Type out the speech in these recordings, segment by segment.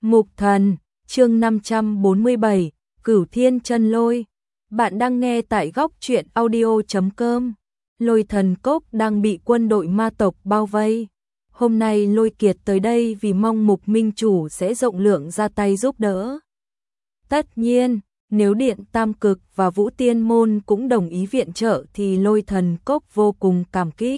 Mục Thần, chương 547, Cửu Thiên Chân Lôi. Bạn đang nghe tại góc truyện audio.com. Lôi Thần Cốc đang bị quân đội ma tộc bao vây. Hôm nay Lôi Kiệt tới đây vì mong Mục Minh Chủ sẽ rộng lượng ra tay giúp đỡ. Tất nhiên, nếu Điện Tam Cực và Vũ Tiên Môn cũng đồng ý viện trợ thì Lôi Thần Cốc vô cùng cảm kích.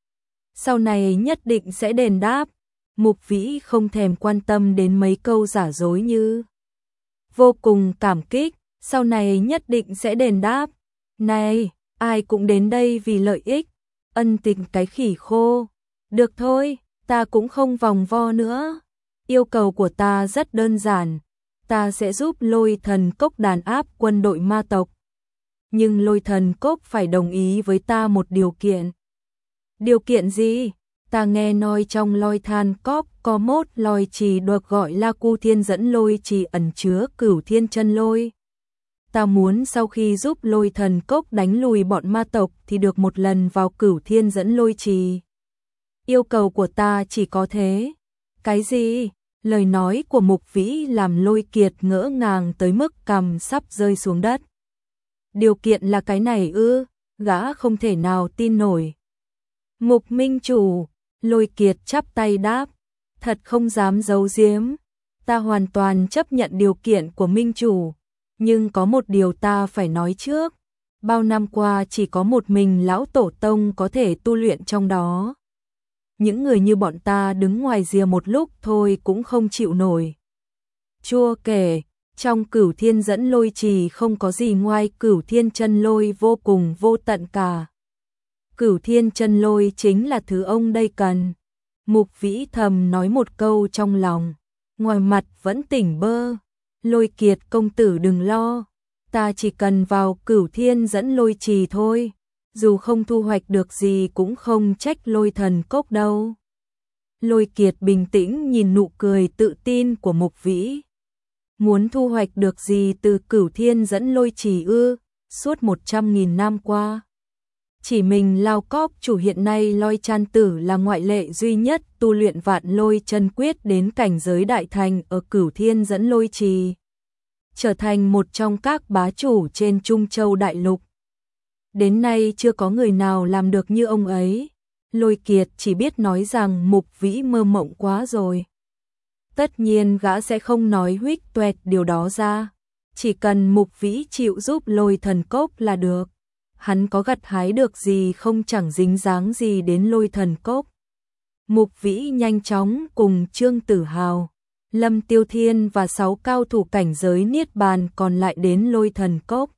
Sau này nhất định sẽ đền đáp. Mục Vĩ không thèm quan tâm đến mấy câu giả dối như vô cùng cảm kích, sau này nhất định sẽ đền đáp. Này, ai cũng đến đây vì lợi ích, ân tình cái khỉ khô. Được thôi, ta cũng không vòng vo nữa. Yêu cầu của ta rất đơn giản, ta sẽ giúp Lôi Thần Cốc đàn áp quân đội ma tộc. Nhưng Lôi Thần Cốc phải đồng ý với ta một điều kiện. Điều kiện gì? Ta nghe nói trong Lôi Thần Cốc có một lôi trì được gọi là Cu Thiên Dẫn Lôi trì ẩn chứa Cửu Thiên Chân Lôi. Ta muốn sau khi giúp Lôi Thần Cốc đánh lùi bọn ma tộc thì được một lần vào Cửu Thiên Dẫn Lôi trì. Yêu cầu của ta chỉ có thế. Cái gì? Lời nói của Mục Vĩ làm Lôi Kiệt ngỡ ngàng tới mức cằm sắp rơi xuống đất. Điều kiện là cái này ư? Gã không thể nào tin nổi. Mục Minh Chủ, Lôi Kiệt chắp tay đáp, thật không dám giấu giếm, ta hoàn toàn chấp nhận điều kiện của Minh Chủ, nhưng có một điều ta phải nói trước, bao năm qua chỉ có một mình lão tổ tông có thể tu luyện trong đó. Những người như bọn ta đứng ngoài rìa một lúc thôi cũng không chịu nổi. Chua kể, trong Cửu Thiên Dẫn Lôi trì không có gì ngoài Cửu Thiên Chân Lôi vô cùng vô tận cả. Cửu Thiên Chân Lôi chính là thứ ông đây cần. Mục Vĩ thầm nói một câu trong lòng, ngoài mặt vẫn tỉnh bơ. Lôi Kiệt công tử đừng lo, ta chỉ cần vào Cửu Thiên Dẫn Lôi trì thôi, dù không thu hoạch được gì cũng không trách Lôi Thần Cốc đâu. Lôi Kiệt bình tĩnh nhìn nụ cười tự tin của Mục Vĩ. Muốn thu hoạch được gì từ Cửu Thiên Dẫn Lôi trì ư? Suốt 100.000 năm qua, chỉ mình Lao Cốc chủ hiện nay Lôi Chan Tử là ngoại lệ duy nhất tu luyện Vạn Lôi Chân Quyết đến cảnh giới đại thành ở Cửu Thiên Dẫn Lôi trì, trở thành một trong các bá chủ trên Trung Châu Đại Lục. Đến nay chưa có người nào làm được như ông ấy. Lôi Kiệt chỉ biết nói rằng Mục Vĩ mơ mộng quá rồi. Tất nhiên gã sẽ không nói huých toẹt điều đó ra, chỉ cần Mục Vĩ chịu giúp Lôi Thần Cốc là được. Hắn có gặt hái được gì không chẳng dính dáng gì đến Lôi Thần Cốc. Mục Vĩ nhanh chóng cùng Trương Tử Hào, Lâm Tiêu Thiên và 6 cao thủ cảnh giới Niết Bàn còn lại đến Lôi Thần Cốc.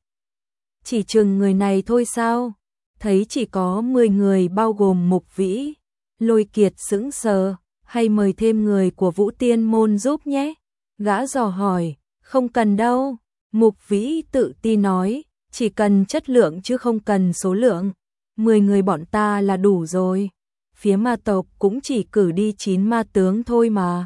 Chỉ chừng người này thôi sao? Thấy chỉ có 10 người bao gồm Mục Vĩ, Lôi Kiệt sững sờ, hay mời thêm người của Vũ Tiên Môn giúp nhé? Gã dò hỏi, không cần đâu. Mục Vĩ tự tin nói, chỉ cần chất lượng chứ không cần số lượng. 10 người bọn ta là đủ rồi. Phía ma tộc cũng chỉ cử đi 9 ma tướng thôi mà.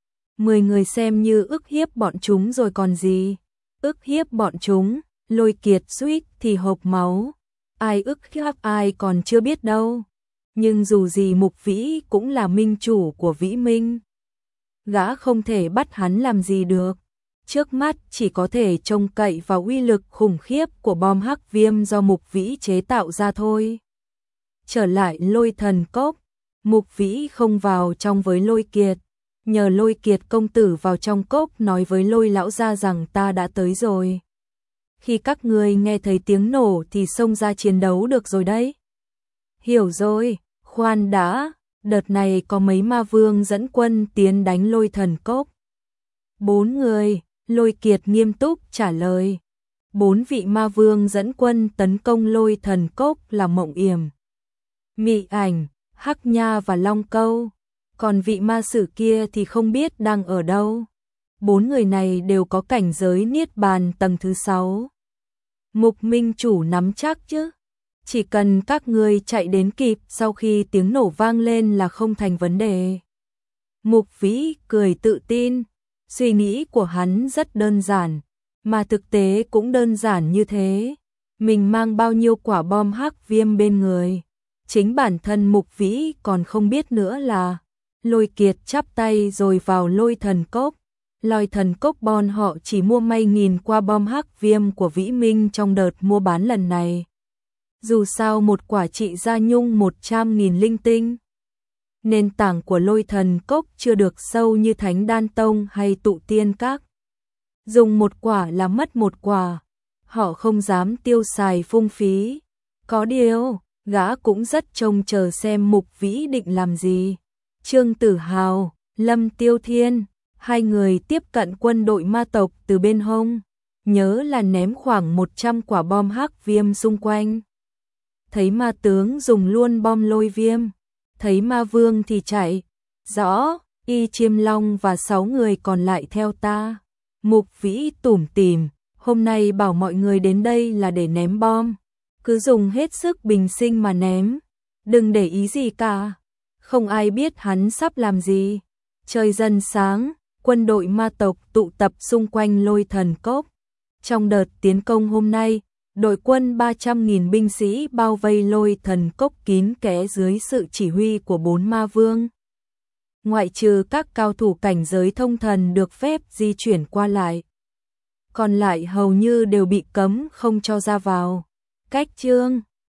10 người xem như ức hiếp bọn chúng rồi còn gì. Ức hiếp bọn chúng, Lôi Kiệt suýt thì hộc máu. Ai ức hiếp ai còn chưa biết đâu. Nhưng dù gì Mục Vĩ cũng là minh chủ của Vĩ Minh. Gã không thể bắt hắn làm gì được. Trước mắt chỉ có thể trông cậy vào uy lực khủng khiếp của bom hắc viêm do Mục Vĩ chế tạo ra thôi. Trở lại Lôi Thần Cốc, Mục Vĩ không vào trong với Lôi Kiệt. Nhờ Lôi Kiệt công tử vào trong cốc nói với Lôi lão gia rằng ta đã tới rồi. Khi các người nghe thấy tiếng nổ thì xông ra chiến đấu được rồi đấy. Hiểu rồi, khoan đã, đợt này có mấy ma vương dẫn quân tiến đánh Lôi Thần Cốc. 4 người, Lôi Kiệt nghiêm túc trả lời. 4 vị ma vương dẫn quân tấn công Lôi Thần Cốc là Mộng Yểm, Mị Ảnh, Hắc Nha và Long Câu. Còn vị ma sử kia thì không biết đang ở đâu. 4 người này đều có cảnh giới Niết Bàn tầng thứ 6. Mục Minh Chủ nắm chắc chứ? Chỉ cần các ngươi chạy đến kịp sau khi tiếng nổ vang lên là không thành vấn đề. Mục Vĩ cười tự tin. Suy nghĩ của hắn rất đơn giản, mà thực tế cũng đơn giản như thế. Mình mang bao nhiêu quả bom hắc viêm bên người, chính bản thân Mục Vĩ còn không biết nữa là. Lôi Kiệt chắp tay rồi vào Lôi Thần Cốc. Lôi Thần Cốc bọn họ chỉ mua may nghìn qua bom hắc viêm của Vĩ Minh trong đợt mua bán lần này. Dù sao một quả trị ra nhung 100.000 linh tinh. Nền tảng của Lôi Thần Cốc chưa được sâu như Thánh Đan Tông hay Tụ Tiên Các. Dùng một quả là mất một quả. Họ không dám tiêu xài phung phí. Có điều, gã cũng rất trông chờ xem Mục Vĩ định làm gì. Trương Tử Hào, Lâm Tiêu Thiên, hai người tiếp cận quân đội ma tộc từ bên hông. Nhớ là ném khoảng 100 quả bom hắc viêm xung quanh. Thấy ma tướng dùng luôn bom lôi viêm. Thấy ma vương thì chạy. Rõ, Y Chiêm Long và 6 người còn lại theo ta. Mục Vĩ tủm tỉm, hôm nay bảo mọi người đến đây là để ném bom. Cứ dùng hết sức bình sinh mà ném. Đừng để ý gì cả. Không ai biết hắn sắp làm gì. Trời dần sáng, quân đội ma tộc tụ tập xung quanh Lôi Thần Cốc. Trong đợt tiến công hôm nay, đội quân 300.000 binh sĩ bao vây Lôi Thần Cốc kín kẽ dưới sự chỉ huy của 4 ma vương. Ngoại trừ các cao thủ cảnh giới thông thần được phép di chuyển qua lại, còn lại hầu như đều bị cấm không cho ra vào. Cách chương